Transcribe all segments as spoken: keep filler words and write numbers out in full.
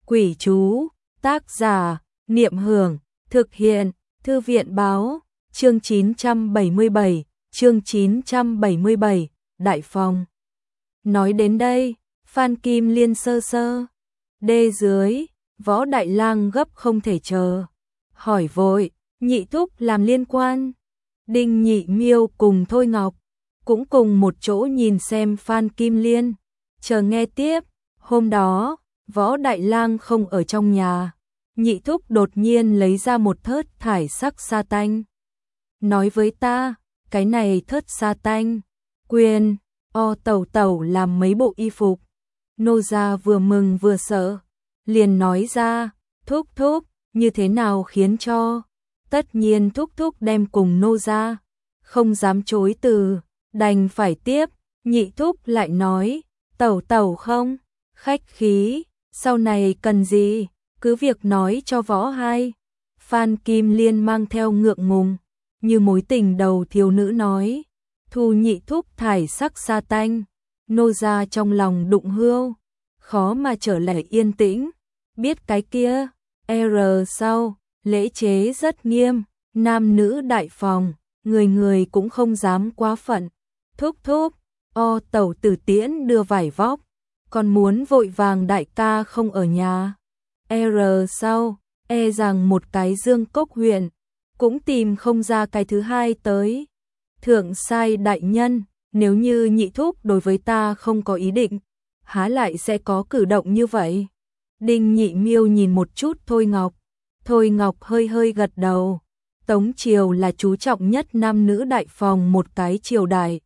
Quỷ chú, tác giả, Niệm Hưởng, thực hiện, Thư viện báo, chương chín trăm bảy mươi bảy, chương chín trăm bảy mươi bảy, Đại Phòng. Nói đến đây, Phan Kim Liên sơ sơ, đê dưới, Võ Đại Lang gấp không thể chờ. Hỏi vội, Nhị thúc làm liên quan. Đinh Nhị Miêu cùng Thôi Ngọc, cũng cùng một chỗ nhìn xem Phan Kim Liên, chờ nghe tiếp. Hôm đó, Võ Đại Lang không ở trong nhà, Nhị thúc đột nhiên lấy ra một thớt thải sắc sa tanh. Nói với ta, cái này thớt sa tanh, quyền, o tẩu tẩu làm mấy bộ y phục. Nô gia vừa mừng vừa sợ, liền nói ra, thúc thúc, như thế nào khiến cho. Tất nhiên thúc thúc đem cùng nô gia, không dám chối từ, đành phải tiếp. Nhị thúc lại nói, tẩu tẩu không, khách khí, sau này cần gì, cứ việc nói cho võ hai. Phan Kim Liên mang theo ngượng ngùng, như mối tình đầu thiếu nữ nói, thu nhị thúc thải sắc sa tanh. Nô gia trong lòng đụng hươu, khó mà trở lại yên tĩnh. Biết cái kia, R sau, lễ chế rất nghiêm, nam nữ đại phòng, người người cũng không dám quá phận. Thúc thúc, o tẩu tử tiễn đưa vải vóc, còn muốn vội vàng đại ca không ở nhà. R sau, e rằng một cái Dương Cốc huyện, cũng tìm không ra cái thứ hai tới. Thượng sai đại nhân, nếu như nhị thúc đối với ta không có ý định, há lại sẽ có cử động như vậy. Đinh Nhị Miêu nhìn một chút Thôi Ngọc, Thôi Ngọc hơi hơi gật đầu. Tống triều là chú trọng nhất nam nữ đại phòng một cái triều đại.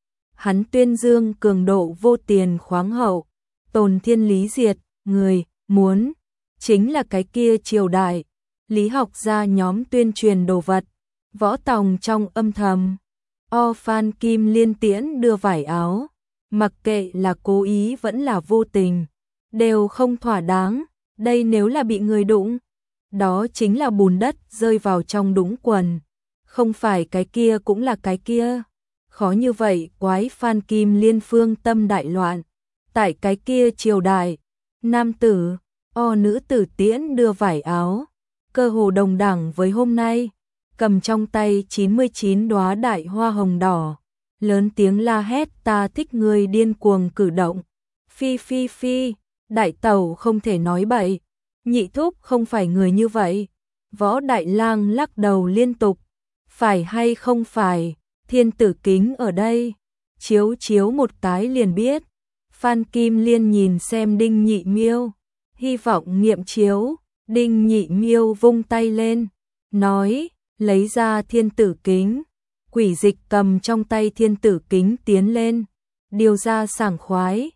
Hắn tuyên dương cường độ vô tiền khoáng hậu, tồn thiên lý diệt, người muốn chính là cái kia triều đại. Lý học gia nhóm tuyên truyền đồ vật, võ tòng trong âm thầm. O Phan Kim Liên tiễn đưa vải áo, mặc kệ là cố ý vẫn là vô tình, đều không thỏa đáng. Đây nếu là bị người đụng, đó chính là bùn đất rơi vào trong đũng quần, không phải cái kia cũng là cái kia. Khó như vậy quái Phan Kim Liên phương tâm đại loạn. Tại cái kia triều đại, nam tử, o nữ tử tiễn đưa vải áo, cơ hồ đồng đẳng với hôm nay, cầm trong tay chín mươi chín đóa đại hoa hồng đỏ, lớn tiếng la hét ta thích người điên cuồng cử động. Phi phi phi, đại tẩu không thể nói bậy, nhị thúc không phải người như vậy. Võ Đại Lang lắc đầu liên tục, phải hay không phải, thiên tử kính ở đây, chiếu chiếu một cái liền biết. Phan Kim Liên nhìn xem Đinh Nhị Miêu, hy vọng nghiệm chiếu. Đinh Nhị Miêu vung tay lên, nói, lấy ra thiên tử kính. Quỷ dịch cầm trong tay thiên tử kính tiến lên, điều ra sảng khoái.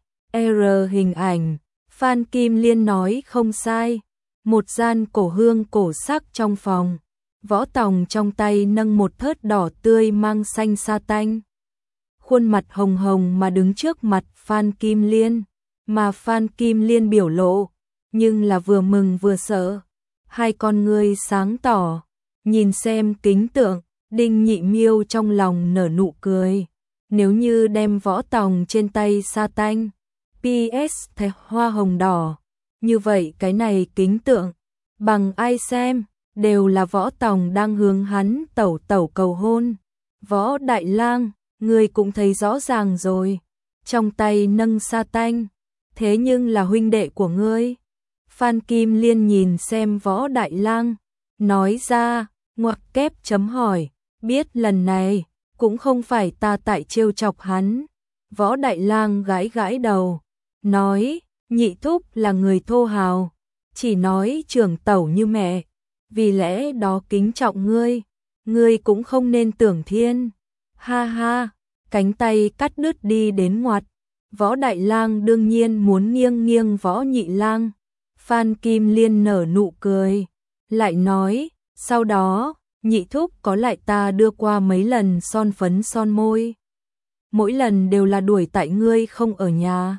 R hình ảnh, Phan Kim Liên nói không sai. Một gian cổ hương cổ sắc trong phòng, võ tòng trong tay nâng một thớt đỏ tươi mang xanh sa tanh. Khuôn mặt hồng hồng mà đứng trước mặt Phan Kim Liên, mà Phan Kim Liên biểu lộ, nhưng là vừa mừng vừa sợ. Hai con ngươi sáng tỏ, nhìn xem kính tượng. Đinh Nhị Miêu trong lòng nở nụ cười. Nếu như đem võ tòng trên tay sa tanh, pê ét thay hoa hồng đỏ, như vậy cái này kính tượng, bằng ai xem, đều là võ tòng đang hướng hắn tẩu tẩu cầu hôn. Võ Đại Lang, ngươi cũng thấy rõ ràng rồi, trong tay nâng sa tanh, thế nhưng là huynh đệ của ngươi. Phan Kim Liên nhìn xem Võ Đại Lang, nói ra, ngoặc kép chấm hỏi, biết lần này, cũng không phải ta tại trêu chọc hắn. Võ Đại Lang gãi gãi đầu, nói, nhị thúc là người thô hào, chỉ nói trưởng tẩu như mẹ, vì lẽ đó kính trọng ngươi, ngươi cũng không nên tưởng thiên. Ha ha, cánh tay cắt đứt đi đến ngoặt. Võ Đại Lang đương nhiên muốn nghiêng nghiêng Võ Nhị Lang. Phan Kim Liên nở nụ cười, lại nói, sau đó, nhị thúc có lại ta đưa qua mấy lần son phấn son môi. Mỗi lần đều là đuổi tại ngươi không ở nhà.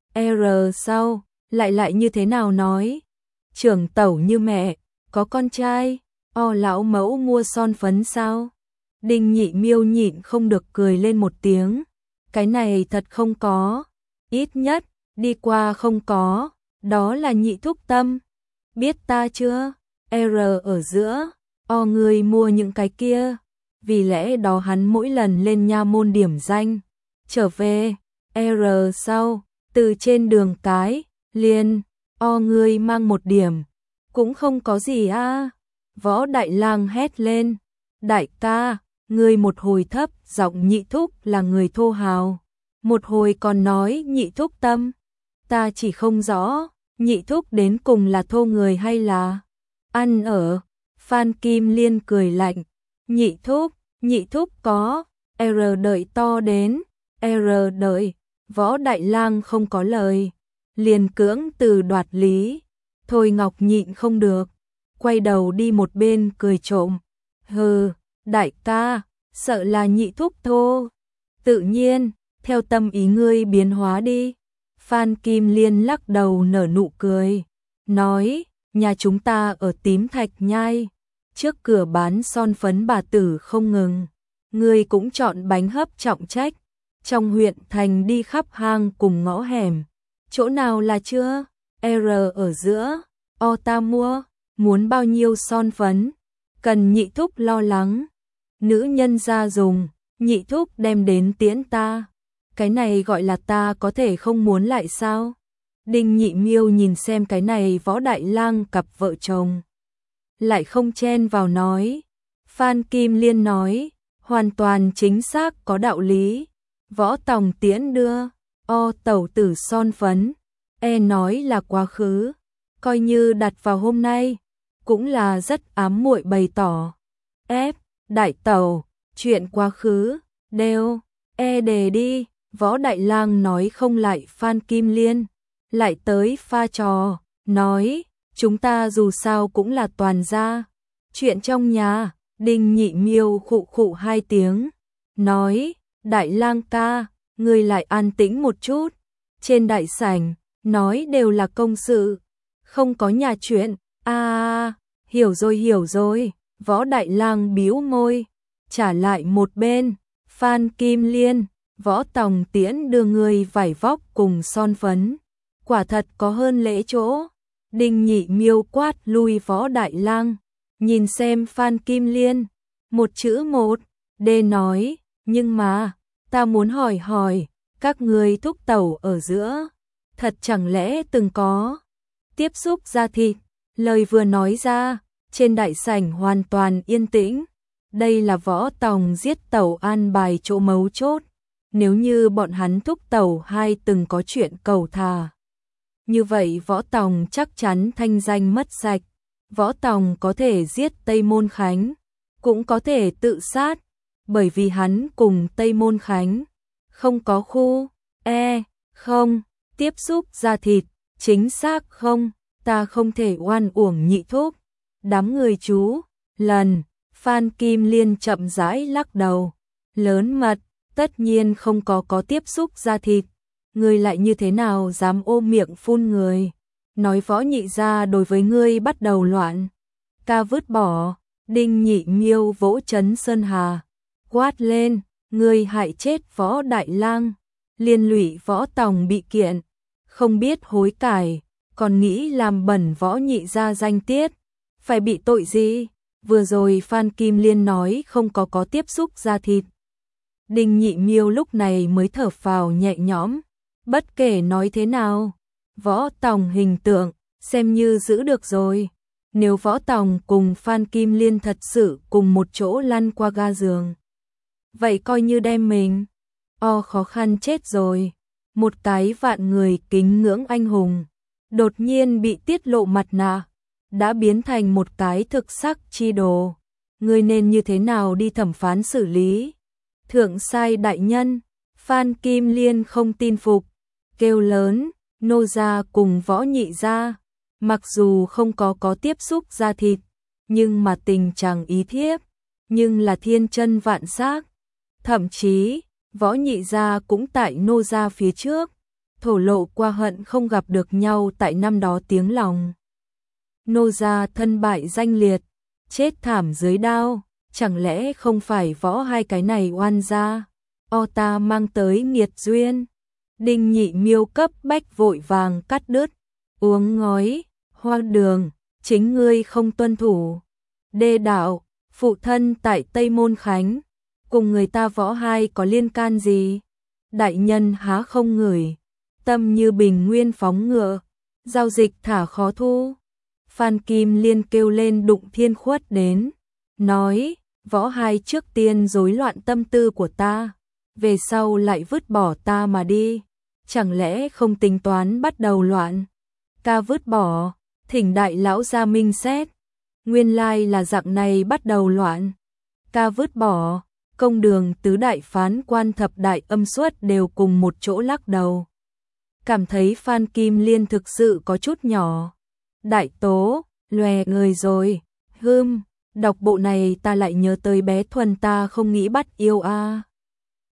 R sau, lại lại như thế nào nói, trưởng tẩu như mẹ, có con trai, o lão mẫu mua son phấn sao? Đinh Nhị Miêu nhịn không được cười lên một tiếng, cái này thật không có, ít nhất, đi qua không có. Đó là Nhị thúc Tâm. Biết ta chưa? R ở giữa. O người mua những cái kia. Vì lẽ đó hắn mỗi lần lên nha môn điểm danh. Trở về. R sau. Từ trên đường cái. Liền. O người mang một điểm. Cũng không có gì a à. Võ Đại Lang hét lên. Đại ca. Người một hồi thấp giọng Nhị thúc là người thô hào. Một hồi còn nói Nhị thúc Tâm. Ta chỉ không rõ. Nhị thúc đến cùng là thô người hay là ăn ở. Phan Kim Liên cười lạnh. Nhị thúc. Nhị thúc có. R đợi to đến. R đợi. Võ Đại Lang không có lời. Liền cưỡng từ đoạt lý. Thôi Ngọc nhịn không được. Quay đầu đi một bên cười trộm. Hừ. Đại ca. Sợ là nhị thúc thô. Tự nhiên. Theo tâm ý ngươi biến hóa đi. Phan Kim Liên lắc đầu nở nụ cười. Nói. Nhà chúng ta ở Tím Thạch Nhai. Trước cửa bán son phấn bà tử không ngừng. Ngươi cũng chọn bánh hấp trọng trách. Trong huyện thành đi khắp hang cùng ngõ hẻm. Chỗ nào là chưa? R ở giữa. O ta mua. Muốn bao nhiêu son phấn? Cần nhị thúc lo lắng. Nữ nhân ra dùng. Nhị thúc đem đến tiễn ta. Cái này gọi là ta có thể không muốn lại sao? Đinh Nhị Miêu nhìn xem cái này Võ Đại Lang cặp vợ chồng. Lại không chen vào nói. Phan Kim Liên nói. Hoàn toàn chính xác có đạo lý. Võ Tòng tiễn đưa. O tẩu tử son phấn. E nói là quá khứ. Coi như đặt vào hôm nay. Cũng là rất ám muội bày tỏ. F. Đại tẩu. Chuyện quá khứ. Đều. E đề đi. Võ Đại Lang nói không lại Phan Kim Liên. Lại tới pha trò. Nói. Chúng ta dù sao cũng là toàn gia. Chuyện trong nhà. Đinh Nhị Miêu khụ khụ hai tiếng. Nói. Đại Lang ca. Người lại an tĩnh một chút. Trên đại sảnh. Nói đều là công sự. Không có nhà chuyện. À. Hiểu rồi hiểu rồi. Võ Đại Lang bĩu môi. Trả lại một bên. Phan Kim Liên. Võ Tòng tiễn đưa người vải vóc cùng son phấn. Quả thật có hơn lễ chỗ. Đinh Nhị Miêu quát lui Võ Đại Lang. Nhìn xem Phan Kim Liên. Một chữ một. Đê nói. Nhưng mà. Ta muốn hỏi hỏi. Các người thúc tẩu ở giữa. Thật chẳng lẽ từng có. Tiếp xúc da thịt. Lời vừa nói ra. Trên đại sảnh hoàn toàn yên tĩnh. Đây là Võ Tòng giết tẩu an bài chỗ mấu chốt. Nếu như bọn hắn thúc tẩu hai từng có chuyện cầu thà. Như vậy Võ Tòng chắc chắn thanh danh mất sạch. Võ Tòng có thể giết Tây Môn Khánh. Cũng có thể tự sát. Bởi vì hắn cùng Tây Môn Khánh. Không có khu. E. Không. Tiếp xúc da thịt. Chính xác không. Ta không thể oan uổng nhị thúc. Đám người chú. Lần. Phan Kim Liên chậm rãi lắc đầu. Lớn mật. Tất nhiên không có có tiếp xúc da thịt. Ngươi lại như thế nào dám ôm miệng phun người. Nói Võ nhị gia đối với ngươi bắt đầu loạn. Ca vứt bỏ. Đinh Nhị Miêu vỗ chấn Sơn Hà. Quát lên. Ngươi hại chết Võ Đại Lang. Liên lụy Võ Tòng bị kiện. Không biết hối cải. Còn nghĩ làm bẩn Võ nhị gia danh tiết. Phải bị tội gì? Vừa rồi Phan Kim Liên nói không có có tiếp xúc da thịt. Đinh Nhị Miêu lúc này mới thở phào nhẹ nhõm. Bất kể nói thế nào. Võ Tòng hình tượng. Xem như giữ được rồi. Nếu Võ Tòng cùng Phan Kim Liên thật sự cùng một chỗ lăn qua ga giường. Vậy coi như đem mình. O khó khăn chết rồi. Một cái vạn người kính ngưỡng anh hùng. Đột nhiên bị tiết lộ mặt nạ. Đã biến thành một cái thực sắc chi đồ. Người nên như thế nào đi thẩm phán xử lý? Thượng sai đại nhân. Phan Kim Liên không tin phục. Kêu lớn. Nô gia cùng Võ nhị gia. Mặc dù không có có tiếp xúc da thịt. Nhưng mà tình chẳng ý thiếp. Nhưng là thiên chân vạn xác. Thậm chí. Võ nhị gia cũng tại nô gia phía trước. Thổ lộ qua hận không gặp được nhau tại năm đó tiếng lòng. Nô gia thân bại danh liệt. Chết thảm dưới đao. Chẳng lẽ không phải Võ hai cái này oan gia. O ta mang tới nghiệt duyên. Đinh Nhị Miêu cấp bách vội vàng cắt đứt. uống ngói, hoa đường, chính ngươi không tuân thủ. Đê đạo, phụ thân tại Tây Môn Khánh, cùng người ta võ hai có liên can gì? Đại nhân há không ngửi, tâm như bình nguyên phóng ngựa, giao dịch thả khó thu. Phan Kim Liên kêu lên đụng Thiên Khuất đến, nói, võ hai trước tiên rối loạn tâm tư của ta, về sau lại vứt bỏ ta mà đi, chẳng lẽ không tính toán bắt đầu loạn? Ca vứt bỏ, thỉnh đại lão ra minh xét, nguyên lai là dạng này bắt đầu loạn. Ca vứt bỏ, công đường tứ đại phán quan thập đại âm xuất đều cùng một chỗ lắc đầu. Cảm thấy Phan Kim Liên thực sự có chút nhỏ. Đại tố, lòe người rồi, hưm, đọc bộ này ta lại nhớ tới bé Thuần ta không nghĩ bắt yêu a. À.